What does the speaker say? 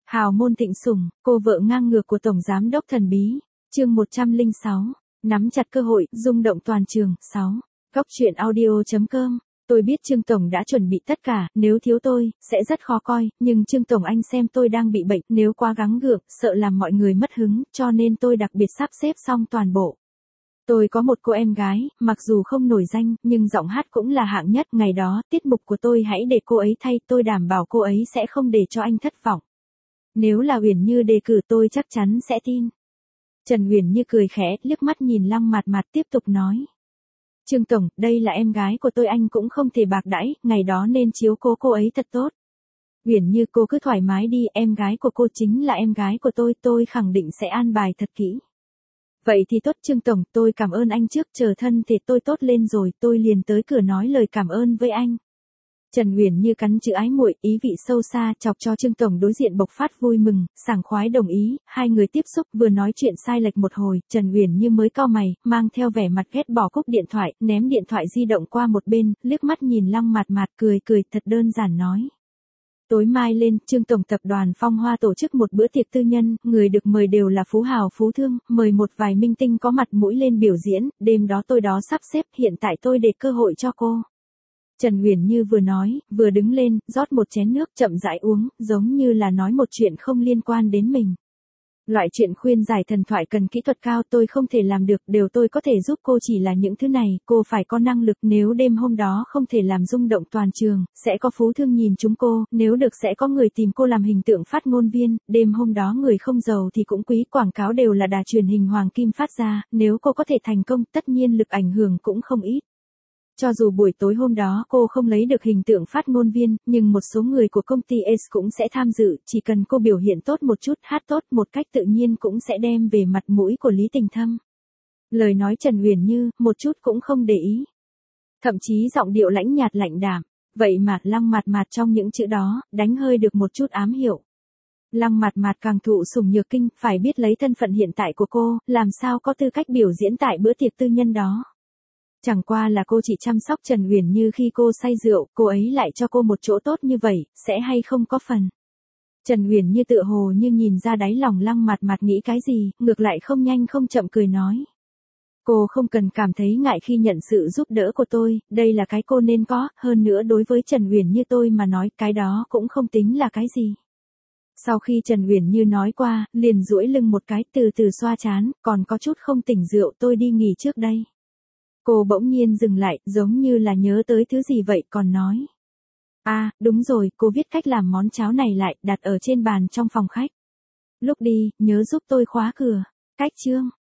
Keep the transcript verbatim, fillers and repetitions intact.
Hào môn thịnh sủng, cô vợ ngang ngược của Tổng Giám đốc thần bí. Chương một trăm lẻ sáu. Nắm chặt cơ hội, rung động toàn trường. sáu. Góc truyện audio.com. Tôi biết Trương Tổng đã chuẩn bị tất cả, nếu thiếu tôi, sẽ rất khó coi, nhưng Trương Tổng anh xem tôi đang bị bệnh, nếu quá gắng gượng, sợ làm mọi người mất hứng, cho nên tôi đặc biệt sắp xếp xong toàn bộ. Tôi có một cô em gái, mặc dù không nổi danh, nhưng giọng hát cũng là hạng nhất. Ngày đó, tiết mục của tôi hãy để cô ấy thay, tôi đảm bảo cô ấy sẽ không để cho anh thất vọng. Nếu là Uyển Như đề cử tôi chắc chắn sẽ tin. Trần Uyển Như cười khẽ, liếc mắt nhìn Lăng Mạt Mạt tiếp tục nói. Trương Tổng, đây là em gái của tôi, anh cũng không thể bạc đãi, ngày đó nên chiếu cố cô ấy thật tốt. Uyển Như, cô cứ thoải mái đi, em gái của cô chính là em gái của tôi, tôi khẳng định sẽ an bài thật kỹ. Vậy thì tốt Trương Tổng, tôi cảm ơn anh trước, chờ thân thể tôi tốt lên rồi, tôi liền tới cửa nói lời cảm ơn với anh. Trần Uyển Như cắn chữ ái muội, ý vị sâu xa, chọc cho Trương Tổng đối diện bộc phát vui mừng, sảng khoái đồng ý, hai người tiếp xúc vừa nói chuyện sai lệch một hồi, Trần Uyển Như mới cau mày, mang theo vẻ mặt ghét bỏ cúp điện thoại, ném điện thoại di động qua một bên, liếc mắt nhìn Lăng Mạt Mạt cười cười thật đơn giản nói. Tối mai lên, Trương Tổng tập đoàn Phong Hoa tổ chức một bữa tiệc tư nhân, người được mời đều là phú hào phú thương, mời một vài minh tinh có mặt mũi lên biểu diễn, đêm đó tôi đó sắp xếp, hiện tại tôi để cơ hội cho cô. Trần Uyển Như vừa nói, vừa đứng lên, rót một chén nước chậm rãi uống, giống như là nói một chuyện không liên quan đến mình. Loại chuyện khuyên giải thần thoại cần kỹ thuật cao tôi không thể làm được, đều tôi có thể giúp cô chỉ là những thứ này, cô phải có năng lực, nếu đêm hôm đó không thể làm rung động toàn trường, sẽ có phú thương nhìn chúng cô, nếu được sẽ có người tìm cô làm hình tượng phát ngôn viên, đêm hôm đó người không giàu thì cũng quý, quảng cáo đều là đài truyền hình Hoàng Kim phát ra, nếu cô có thể thành công, tất nhiên lực ảnh hưởng cũng không ít. Cho dù buổi tối hôm đó cô không lấy được hình tượng phát ngôn viên, nhưng một số người của công ty Ace cũng sẽ tham dự, chỉ cần cô biểu hiện tốt một chút, hát tốt một cách tự nhiên cũng sẽ đem về mặt mũi của Lý Tình Thâm. Lời nói Trần Uyển Như, một chút cũng không để ý. Thậm chí giọng điệu lãnh nhạt lạnh đạm, vậy mà Lăng Mạt Mạt trong những chữ đó, đánh hơi được một chút ám hiệu. Lăng Mạt Mạt càng thụ sủng nhược kinh, phải biết lấy thân phận hiện tại của cô, làm sao có tư cách biểu diễn tại bữa tiệc tư nhân đó. Chẳng qua là cô chỉ chăm sóc Trần Uyển Như khi cô say rượu, cô ấy lại cho cô một chỗ tốt như vậy, sẽ hay không có phần. Trần Uyển Như tựa hồ như nhìn ra đáy lòng Lăng Mạt Mạt nghĩ cái gì, ngược lại không nhanh không chậm cười nói. Cô không cần cảm thấy ngại khi nhận sự giúp đỡ của tôi, đây là cái cô nên có, hơn nữa đối với Trần Uyển Như tôi mà nói, cái đó cũng không tính là cái gì. Sau khi Trần Uyển Như nói qua, liền duỗi lưng một cái, từ từ xoa trán, còn có chút không tỉnh rượu, tôi đi nghỉ trước đây. Cô bỗng nhiên dừng lại, giống như là nhớ tới thứ gì vậy, còn nói. À, đúng rồi, cô viết cách làm món cháo này lại, đặt ở trên bàn trong phòng khách. Lúc đi, nhớ giúp tôi khóa cửa. Cách chương.